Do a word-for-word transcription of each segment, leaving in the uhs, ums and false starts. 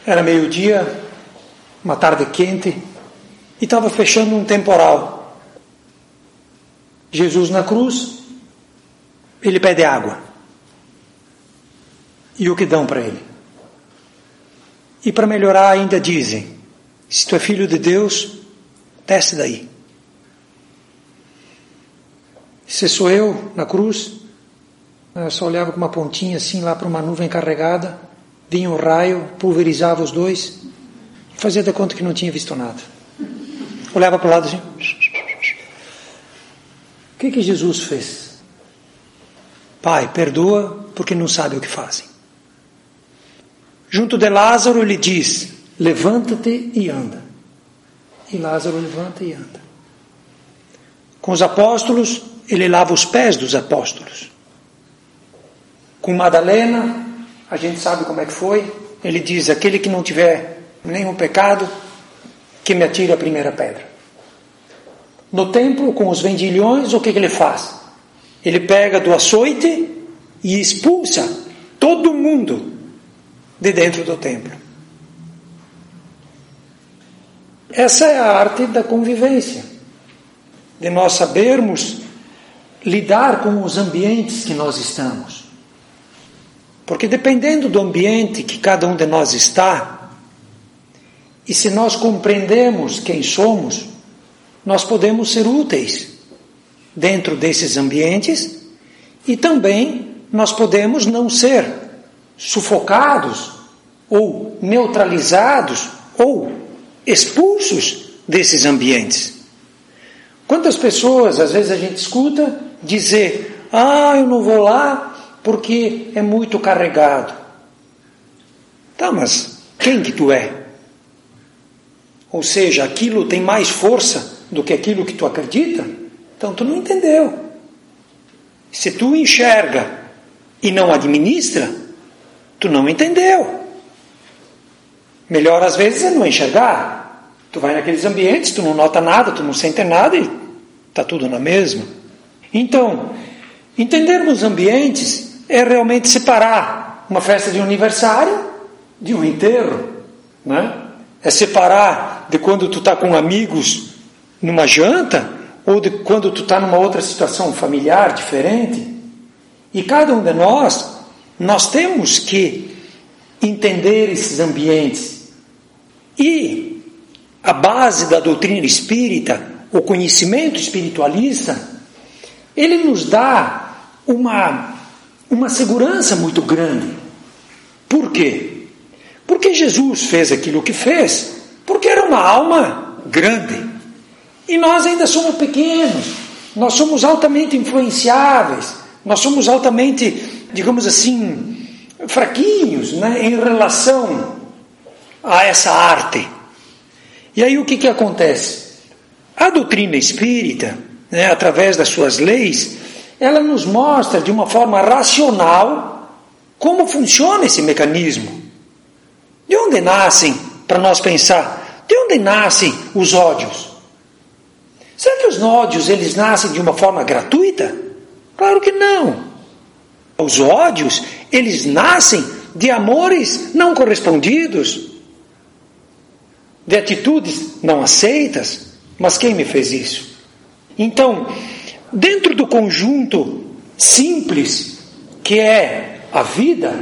Era meio-dia, uma tarde quente, e estava fechando um temporal. Jesus na cruz, ele pede água. E o que dão para ele? E para melhorar ainda dizem, se tu é filho de Deus, desce daí. Se sou eu na cruz, eu só olhava com uma pontinha assim lá para uma nuvem carregada, vinha um raio, pulverizava os dois, fazia de conta que não tinha visto nada. Olhava para o lado assim. O que que Jesus fez? Pai, perdoa porque não sabe o que fazem. Junto de Lázaro ele diz, levanta-te e anda. E Lázaro levanta e anda. Com os apóstolos, ele lava os pés dos apóstolos. Com Madalena, a gente sabe como é que foi. Ele diz, aquele que não tiver nenhum pecado, que me atire a primeira pedra. No templo, com os vendilhões, o que, que ele faz? Ele pega do açoite e expulsa todo mundo de dentro do templo. Essa é a arte da convivência, de nós sabermos lidar com os ambientes que nós estamos. Porque dependendo do ambiente que cada um de nós está, e se nós compreendemos quem somos, nós podemos ser úteis dentro desses ambientes e também nós podemos não ser sufocados ou neutralizados ou expulsos desses ambientes. Quantas pessoas, às vezes a gente escuta dizer, ah, eu não vou lá porque é muito carregado. Tá, mas quem que tu é? Ou seja, aquilo tem mais força do que aquilo que tu acredita? Então tu não entendeu. Se tu enxerga e não administra, tu não entendeu. Melhor às vezes é não enxergar. Tu vai naqueles ambientes, tu não nota nada, tu não sente nada e está tudo na mesma. Então, entendermos os ambientes é realmente separar uma festa de um aniversário de um enterro, né? É separar de quando tu está com amigos numa janta ou de quando tu está numa outra situação familiar diferente. E cada um de nós, nós temos que entender esses ambientes. E a base da doutrina espírita, o conhecimento espiritualista, ele nos dá uma, uma segurança muito grande. Por quê? Porque Jesus fez aquilo que fez, porque era uma alma grande. E nós ainda somos pequenos, nós somos altamente influenciáveis, nós somos altamente, digamos assim, fraquinhos, né, em relação a essa arte. E aí o que, que acontece? A doutrina espírita, né, através das suas leis, ela nos mostra de uma forma racional como funciona esse mecanismo. De onde nascem, para nós pensar, de onde nascem os ódios? Será que os ódios eles nascem de uma forma gratuita? Claro que não. Os ódios, eles nascem de amores não correspondidos, de atitudes não aceitas. Mas quem me fez isso? Então, dentro do conjunto simples que é a vida,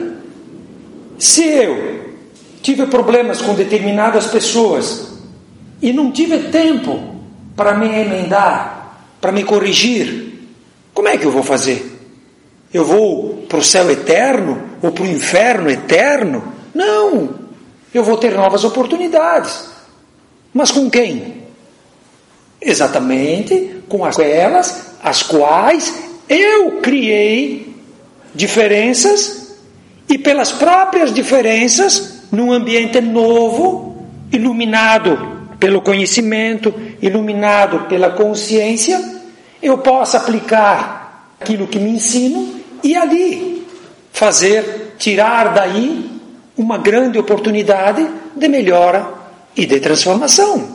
se eu tive problemas com determinadas pessoas e não tive tempo para me emendar, para me corrigir, como é que eu vou fazer? Eu vou para o céu eterno ou para o inferno eterno? Não, eu vou ter novas oportunidades. Mas com quem? Exatamente com aquelas as quais eu criei diferenças e pelas próprias diferenças, num ambiente novo, iluminado pelo conhecimento, iluminado pela consciência, eu posso aplicar aquilo que me ensino e ali fazer, tirar daí uma grande oportunidade de melhora e de transformação.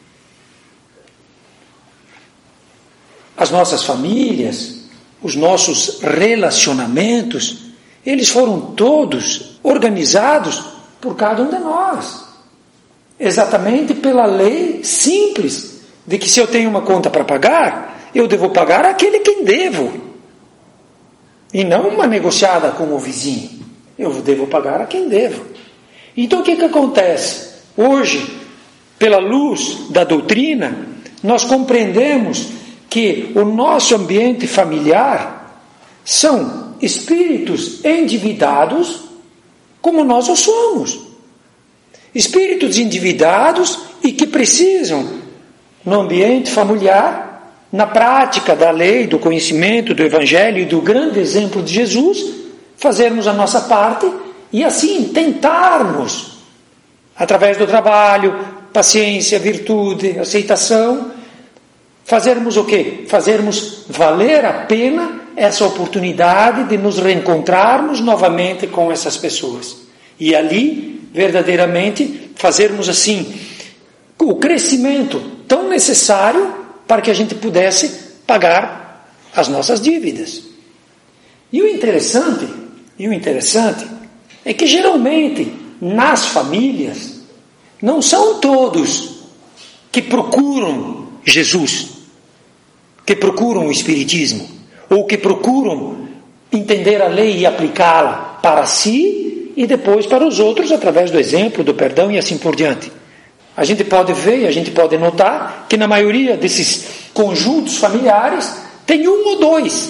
As nossas famílias, os nossos relacionamentos, eles foram todos organizados por cada um de nós. Exatamente pela lei simples de que se eu tenho uma conta para pagar, eu devo pagar aquele quem devo. E não uma negociada com o vizinho. Eu devo pagar a quem devo. Então o que, que acontece? Hoje, pela luz da doutrina, nós compreendemos que o nosso ambiente familiar são espíritos endividados como nós o somos. Espíritos endividados e que precisam, no ambiente familiar, na prática da lei, do conhecimento, do Evangelho e do grande exemplo de Jesus, fazermos a nossa parte e assim tentarmos, através do trabalho, paciência, virtude, aceitação, fazermos o quê? Fazermos valer a pena essa oportunidade de nos reencontrarmos novamente com essas pessoas. E ali, verdadeiramente, fazermos assim o crescimento tão necessário para que a gente pudesse pagar as nossas dívidas. E o interessante, e o interessante é que geralmente nas famílias não são todos que procuram Jesus, que procuram o Espiritismo, ou que procuram entender a lei e aplicá-la para si e depois para os outros através do exemplo, do perdão e assim por diante. A gente pode ver, a gente pode notar que na maioria desses conjuntos familiares tem um ou dois.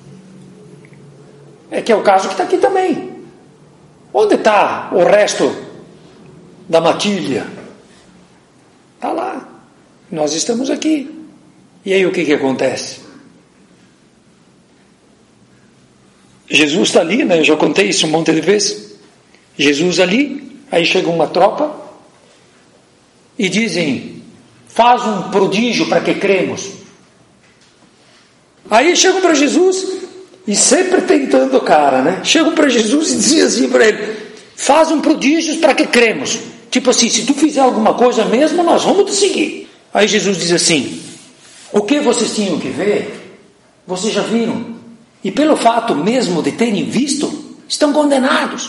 É que é o caso que está aqui também. Onde está o resto da matilha? Está lá. Nós estamos aqui. E aí o que, que acontece? Jesus está ali, né? Eu já contei isso um monte de vezes. Jesus ali, aí chega uma tropa e dizem, faz um prodígio para que cremos. Aí chegam para Jesus e sempre tentando o cara, né? Chegam para Jesus e dizem assim para ele, faz um prodígio para que cremos. Tipo assim, se tu fizer alguma coisa mesmo, nós vamos te seguir. Aí Jesus diz assim, o que vocês tinham que ver, vocês já viram. E pelo fato mesmo de terem visto, estão condenados.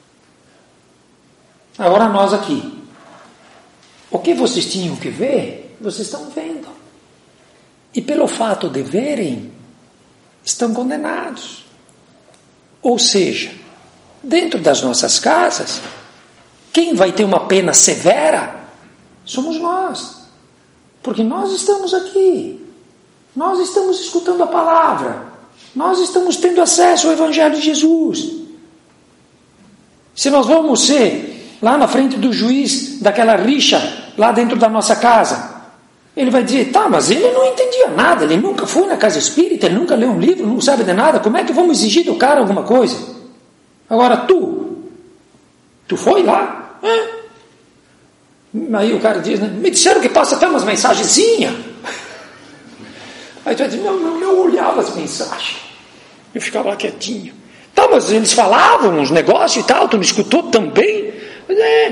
Agora nós aqui. O que vocês tinham que ver, vocês estão vendo. E pelo fato de verem, estão condenados. Ou seja, dentro das nossas casas, quem vai ter uma pena severa somos nós. Porque nós estamos aqui. Nós estamos escutando a palavra. Nós estamos tendo acesso ao Evangelho de Jesus. Se nós vamos ser lá na frente do juiz daquela rixa, lá dentro da nossa casa, ele vai dizer, tá, mas ele não entendia nada, ele nunca foi na casa espírita, ele nunca leu um livro, não sabe de nada, como é que vamos exigir do cara alguma coisa? Agora tu, tu foi lá? É. Aí o cara diz, né, me disseram que passa até umas mensagenzinhas. Aí tu vai dizer, não, não, eu olhava as mensagens, eu ficava lá quietinho. Tá, mas eles falavam uns negócios e tal, tu não escutou também? Mas é,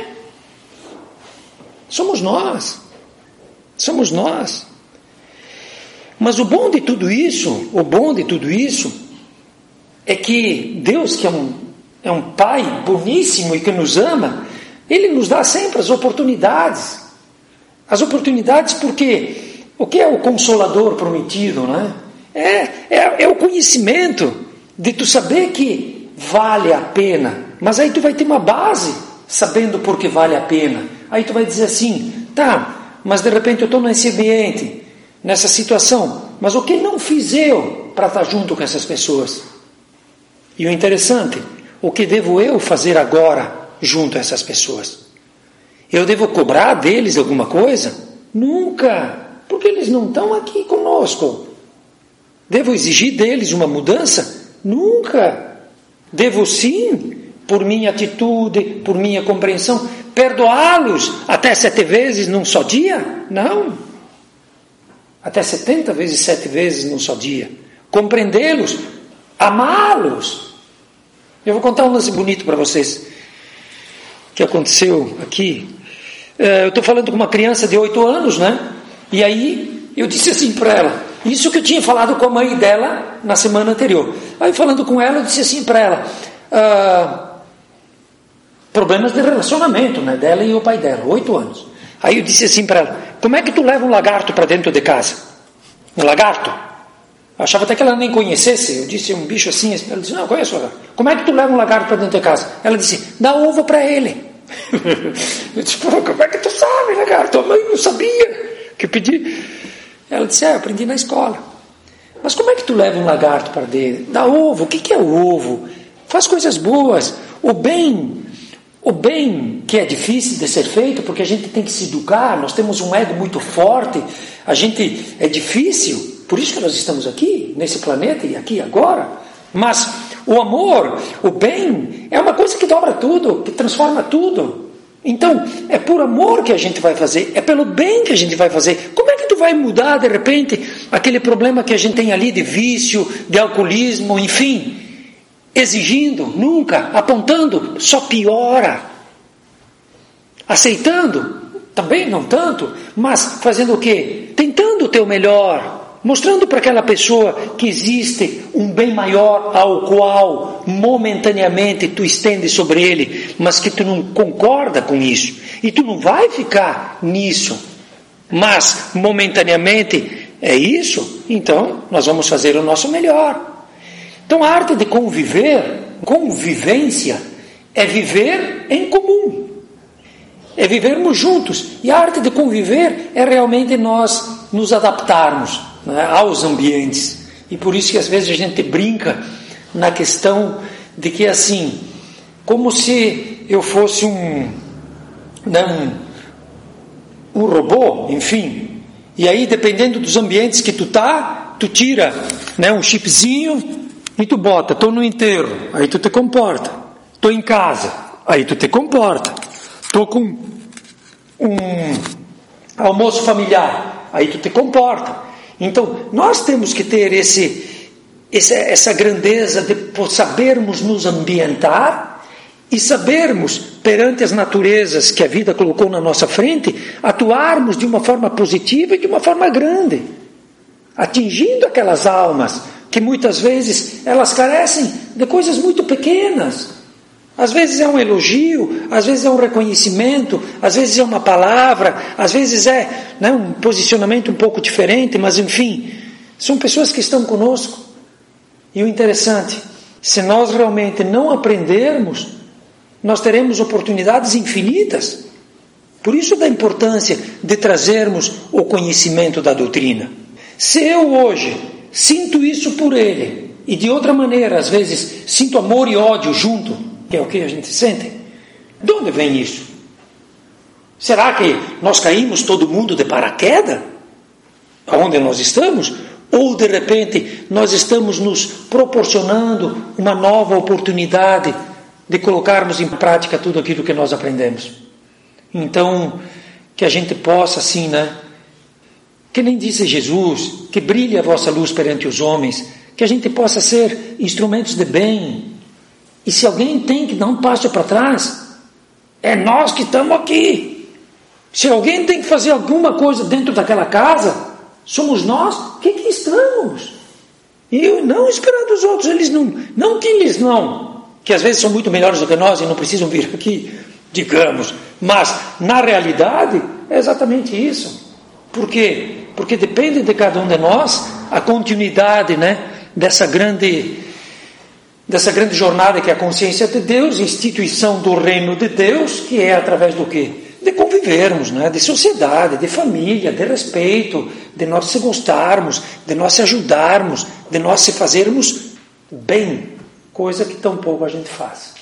somos nós, somos nós. Mas o bom de tudo isso, o bom de tudo isso, é que Deus, que é um, é um Pai boníssimo e que nos ama, Ele nos dá sempre as oportunidades. As oportunidades porque o que é o Consolador prometido, né? É, é, é o conhecimento de tu saber que vale a pena. Mas aí tu vai ter uma base sabendo por que vale a pena. Aí tu vai dizer assim, tá, mas de repente eu estou nesse ambiente, nessa situação, mas o que não fiz eu para estar junto com essas pessoas? E o interessante, o que devo eu fazer agora junto a essas pessoas? Eu devo cobrar deles alguma coisa? Nunca! Porque eles não estão aqui conosco. Devo exigir deles uma mudança? Nunca. Devo sim, por minha atitude, por minha compreensão, perdoá-los até sete vezes num só dia? Não. Até setenta vezes sete vezes num só dia. Compreendê-los, amá-los. Eu vou contar um lance bonito para vocês, que aconteceu aqui. Eu estou falando com uma criança de oito anos, né? E aí eu disse assim para ela, isso que eu tinha falado com a mãe dela na semana anterior. Aí falando com ela, eu disse assim para ela, ah, problemas de relacionamento, né, dela e o pai dela, oito anos. Aí eu disse assim para ela: como é que tu leva um lagarto para dentro de casa? Um lagarto? Eu achava até que ela nem conhecesse. Eu disse: um bicho assim. Ela disse: não, eu conheço o lagarto. Como é que tu leva um lagarto para dentro de casa? Ela disse: dá ovo para ele. Eu disse: pô, como é que tu sabe, lagarto? A mãe não sabia que eu pedi. Ela disse: é, eu aprendi na escola. Mas como é que tu leva um lagarto para dentro? Dá ovo. O que que é o ovo? Faz coisas boas. O bem, o bem que é difícil de ser feito, porque a gente tem que se educar, nós temos um ego muito forte, a gente é difícil, por isso que nós estamos aqui, nesse planeta e aqui agora. Mas o amor, o bem, é uma coisa que dobra tudo, que transforma tudo. Então, é por amor que a gente vai fazer, é pelo bem que a gente vai fazer. Como é que tu vai mudar, de repente, aquele problema que a gente tem ali de vício, de alcoolismo, enfim, exigindo, nunca, apontando, só piora. Aceitando, também não tanto, mas fazendo o quê? Tentando o teu melhor, mostrando para aquela pessoa que existe um bem maior ao qual momentaneamente tu estende sobre ele, mas que tu não concorda com isso, e tu não vai ficar nisso, mas momentaneamente é isso, então nós vamos fazer o nosso melhor. Então a arte de conviver, convivência, é viver em comum, é vivermos juntos, e a arte de conviver é realmente nós nos adaptarmos, né, aos ambientes. E por isso que às vezes a gente brinca na questão de que assim, como se eu fosse um, né, um, um robô, enfim, e aí dependendo dos ambientes que tu tá, tu tira, né, um chipzinho e tu bota: estou no enterro, aí tu te comporta, estou em casa, aí tu te comporta, estou com um almoço familiar, aí tu te comporta. Então, nós temos que ter esse, esse, essa grandeza de sabermos nos ambientar e sabermos, perante as naturezas que a vida colocou na nossa frente, atuarmos de uma forma positiva e de uma forma grande, atingindo aquelas almas que muitas vezes elas carecem de coisas muito pequenas. Às vezes é um elogio, às vezes é um reconhecimento, às vezes é uma palavra, às vezes é, né, um posicionamento um pouco diferente, mas enfim, são pessoas que estão conosco. E o interessante, se nós realmente não aprendermos, nós teremos oportunidades infinitas. Por isso da importância de trazermos o conhecimento da doutrina. Se eu hoje sinto isso por ele, e de outra maneira, às vezes, sinto amor e ódio junto, que é o que a gente sente, de onde vem isso? Será que nós caímos todo mundo de paraquedas? Aonde nós estamos? Ou de repente nós estamos nos proporcionando uma nova oportunidade de colocarmos em prática tudo aquilo que nós aprendemos? Então, que a gente possa assim, né? Que nem disse Jesus, que brilhe a vossa luz perante os homens, que a gente possa ser instrumentos de bem. E se alguém tem que dar um passo para trás, é nós que estamos aqui. Se alguém tem que fazer alguma coisa dentro daquela casa, somos nós que, que estamos. E eu não esperar dos outros, eles não, não que eles não, que às vezes são muito melhores do que nós e não precisam vir aqui, digamos, mas na realidade é exatamente isso. Por quê? Porque depende de cada um de nós a continuidade, né, dessa grande... dessa grande jornada que é a consciência de Deus, instituição do reino de Deus, que é através do quê? De convivermos, né? De sociedade, de família, de respeito, de nós se gostarmos, de nós se ajudarmos, de nós se fazermos bem, coisa que tão pouco a gente faz.